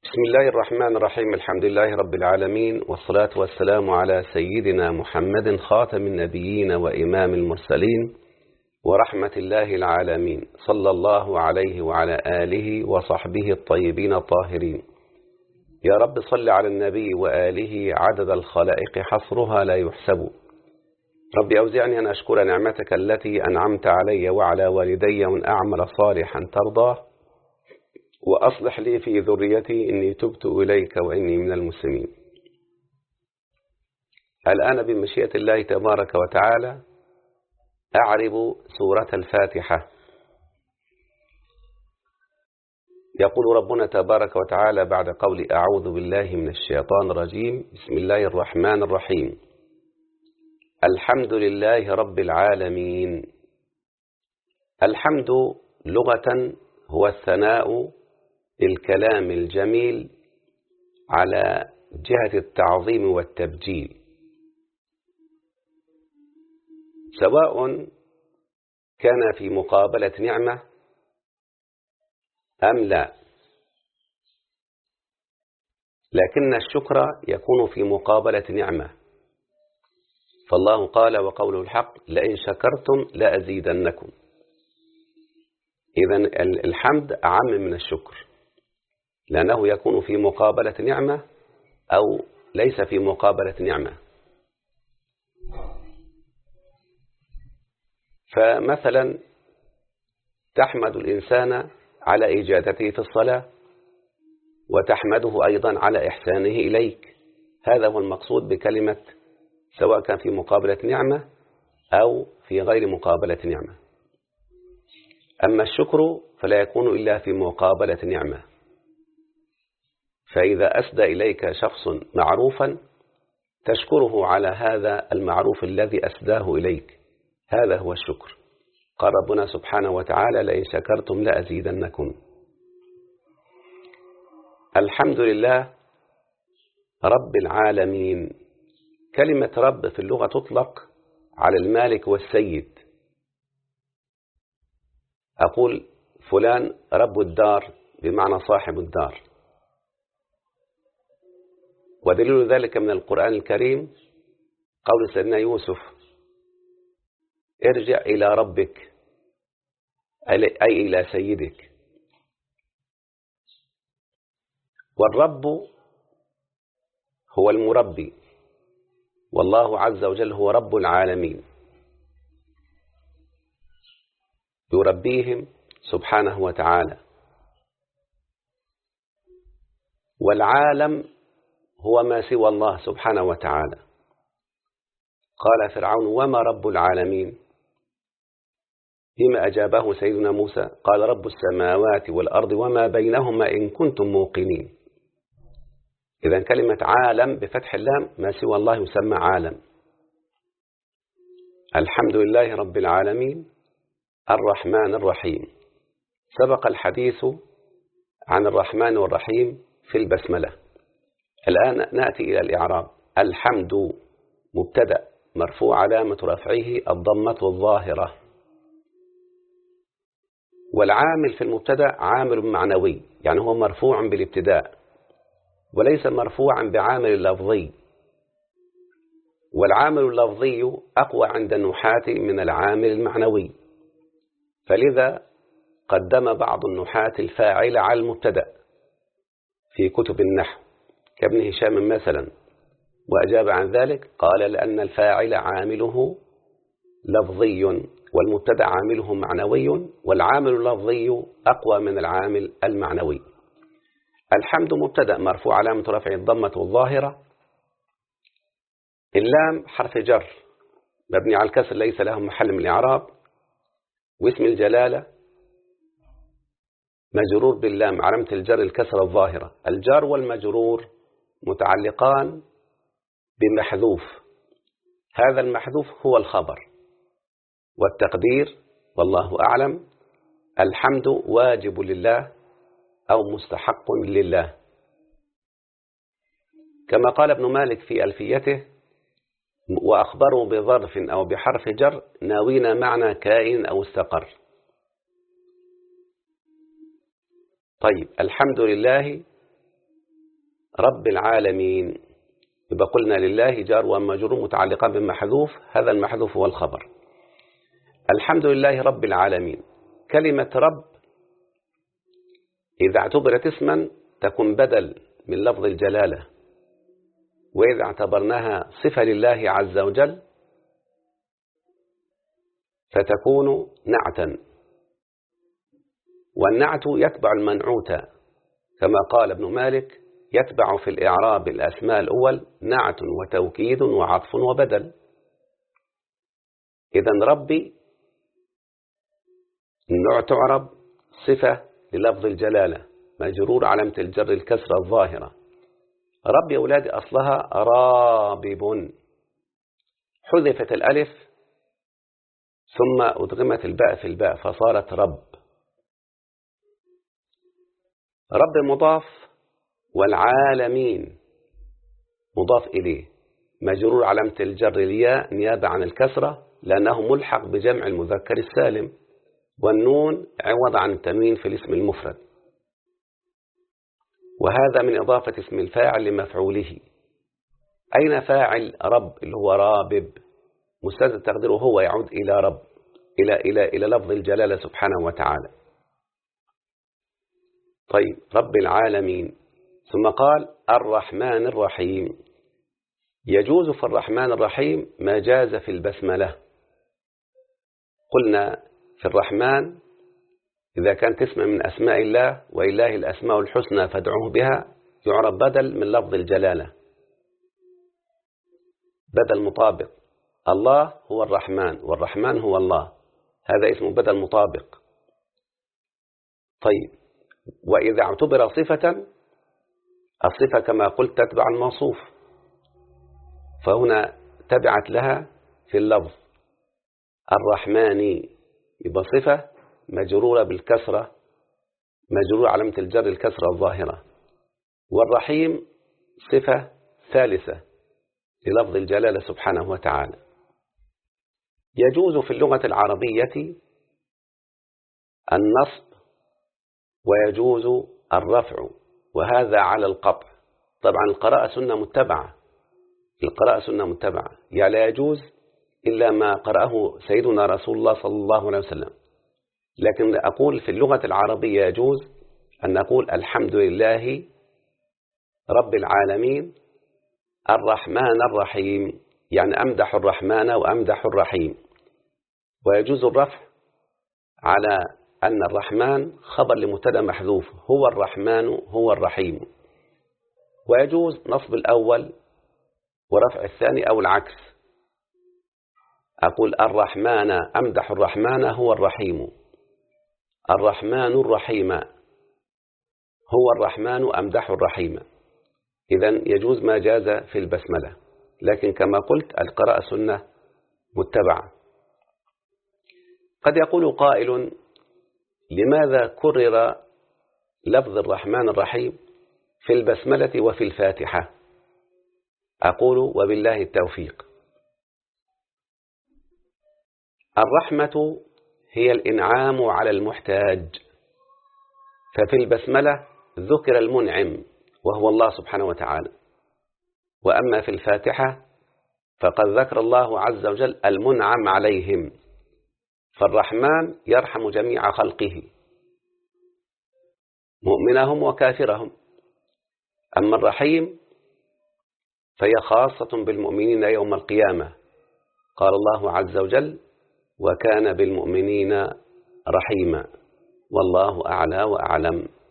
بسم الله الرحمن الرحيم. الحمد لله رب العالمين، والصلاة والسلام على سيدنا محمد خاتم النبيين وإمام المرسلين ورحمة الله العالمين، صلى الله عليه وعلى آله وصحبه الطيبين الطاهرين. يا رب صل على النبي وآله عدد الخلائق حصرها لا يحسب. رب أوزعني أن أشكر نعمتك التي أنعمت علي وعلى والدي وأن أعمل صالحا ترضاه، وأصلح لي في ذريتي إني تبت إليك وإني من المسلمين. الآن بمشيئة الله تبارك وتعالى أعرب سورة الفاتحة. يقول ربنا تبارك وتعالى بعد قول أعوذ بالله من الشيطان الرجيم: بسم الله الرحمن الرحيم. الحمد لله رب العالمين. الحمد لغة هو الثناء بالكلام الجميل على جهة التعظيم والتبجيل، سواء كان في مقابلة نعمة أم لا، لكن الشكر يكون في مقابلة نعمة. فالله قال وقوله الحق: لئن شكرتم لأزيدنكم. إذن الحمد أعم من الشكر، لأنه يكون في مقابلة نعمة أو ليس في مقابلة نعمة. فمثلا تحمد الإنسان على إجادته في الصلاة، وتحمده أيضا على إحسانه إليك. هذا هو المقصود بكلمة، سواء كان في مقابلة نعمة أو في غير مقابلة نعمة. أما الشكر فلا يكون إلا في مقابلة نعمة. فإذا أسدى إليك شخص معروفا تشكره على هذا المعروف الذي أسداه إليك، هذا هو الشكر. قال ربنا سبحانه وتعالى: لئن شكرتم لأزيدنكم. الحمد لله رب العالمين. كلمة رب في اللغة تطلق على المالك والسيد. أقول فلان رب الدار بمعنى صاحب الدار. ودليل ذلك من القرآن الكريم قول سيدنا يوسف: ارجع إلى ربك، أي إلى سيدك. والرب هو المربي، والله عز وجل هو رب العالمين، يربيهم سبحانه وتعالى. والعالم هو ما سوى الله سبحانه وتعالى. قال فرعون: وما رب العالمين؟ بما أجابه سيدنا موسى قال: رب السماوات والأرض وما بينهما إن كنتم موقنين. إذن كلمة عالم بفتح اللام ما سوى الله يسمى عالم. الحمد لله رب العالمين الرحمن الرحيم. سبق الحديث عن الرحمن والرحيم في البسملة. الآن نأتي إلى الإعراب. الحمد مبتدأ مرفوع علامة رفعه الضمة الظاهرة. والعامل في المبتدأ عامل معنوي، يعني هو مرفوع بالابتداء وليس مرفوعا بعامل لفظي. والعامل اللفظي أقوى عند النحاة من العامل المعنوي، فلذا قدم بعض النحاة الفاعل على المبتدأ في كتب النحو كابن هشام مثلا، وأجاب عن ذلك قال: لأن الفاعل عامله لفظي والمبتدأ عامله معنوي، والعامل اللفظي أقوى من العامل المعنوي. الحمد مبتدأ مرفوع علامة رفعه الضمة الظاهرة. اللام حرف جر مبني على الكسر ليس له محل من الإعراب. واسم الجلالة مجرور باللام علامة الجر الكسر الظاهرة. الجار والمجرور متعلقان بمحذوف، هذا المحذوف هو الخبر. والتقدير والله أعلم: الحمد واجب لله أو مستحق لله، كما قال ابن مالك في ألفيته: وأخبروا بظرف أو بحرف جر ناوين معنى كائن أو استقر. طيب، الحمد لله رب العالمين، يبقى قلنا لله جار ومجرور متعلقا بمحذوف، هذا المحذوف هو الخبر. الحمد لله رب العالمين، كلمة رب إذا اعتبرت اسما تكون بدل من لفظ الجلالة، وإذا اعتبرناها صفة لله عز وجل فتكون نعتا، والنعت يتبع المنعوت، كما قال ابن مالك: يتبع في الإعراب الأسماء الأول نعت وتوكيد وعطف وبدل. إذن ربي النوع تعرب صفة للفظ الجلالة، مجرور علامة الجر الكسرة الظاهرة. رب يا أولادي أصلها رابب، حذفت الألف ثم أدغمت الباء في الباء فصارت رب. رب مضاف، والعالمين مضاف إليه، مجرور علامة الجر الياء نيابة عن الكسرة لأنه ملحق بجمع المذكر السالم، والنون عوض عن التنوين في الاسم المفرد، وهذا من إضافة اسم الفاعل لمفعوله. أين فاعل رب اللي هو رابب؟ مستتر تقديره هو، يعود إلى رب، إلى لفظ الجلالة سبحانه وتعالى. طيب، رب العالمين. ثم قال الرحمن الرحيم. يجوز في الرحمن الرحيم ما جاز في البسملة. قلنا في الرحمن إذا كانت اسم من أسماء الله، ولله الأسماء الحسنى فادعوه بها، يعرب بدل من لفظ الجلالة، بدل مطابق. الله هو الرحمن، والرحمن هو الله، هذا اسم بدل مطابق. طيب، وإذا اعتبر صفة، الصفة كما قلت تتبع الموصوف، فهنا تبعت لها في اللفظ. الرحمن يبقى صفة مجرورة بالكسرة، مجرورة علامة الجر الكسرة الظاهرة. والرحيم صفة ثالثة للفظ الجلالة سبحانه وتعالى. يجوز في اللغة العربية النصب ويجوز الرفع، وهذا على القطع. طبعا القراءة سنة متبعة، القراءة سنة متبعة، يعني لا يجوز إلا ما قرأه سيدنا رسول الله صلى الله عليه وسلم. لكن أقول في اللغة العربية يجوز أن نقول الحمد لله رب العالمين الرحمن الرحيم، يعني أمدح الرحمن وأمدح الرحيم. ويجوز الرفع على أن الرحمن خبر لمبتدا محذوف، هو الرحمن هو الرحيم. ويجوز نصب الأول ورفع الثاني أو العكس، أقول الرحمن أمدح الرحمن هو الرحيم، الرحمن الرحيم هو الرحمن أمدح الرحيم. إذن يجوز ما جاز في البسملة، لكن كما قلت القراءة سنة متبعة. قد يقول قائل: لماذا كرر لفظ الرحمن الرحيم في البسملة وفي الفاتحة؟ أقول وبالله التوفيق. الرحمة هي الإنعام على المحتاج، ففي البسملة ذكر المنعم وهو الله سبحانه وتعالى، وأما في الفاتحة فقد ذكر الله عز وجل المنعم عليهم، فالرحمن يرحم جميع خلقه مؤمنهم وكافرهم، أما الرحيم فهي خاصة بالمؤمنين يوم القيامة. قال الله عز وجل: وكان بالمؤمنين رحيما، والله أعلى وأعلم.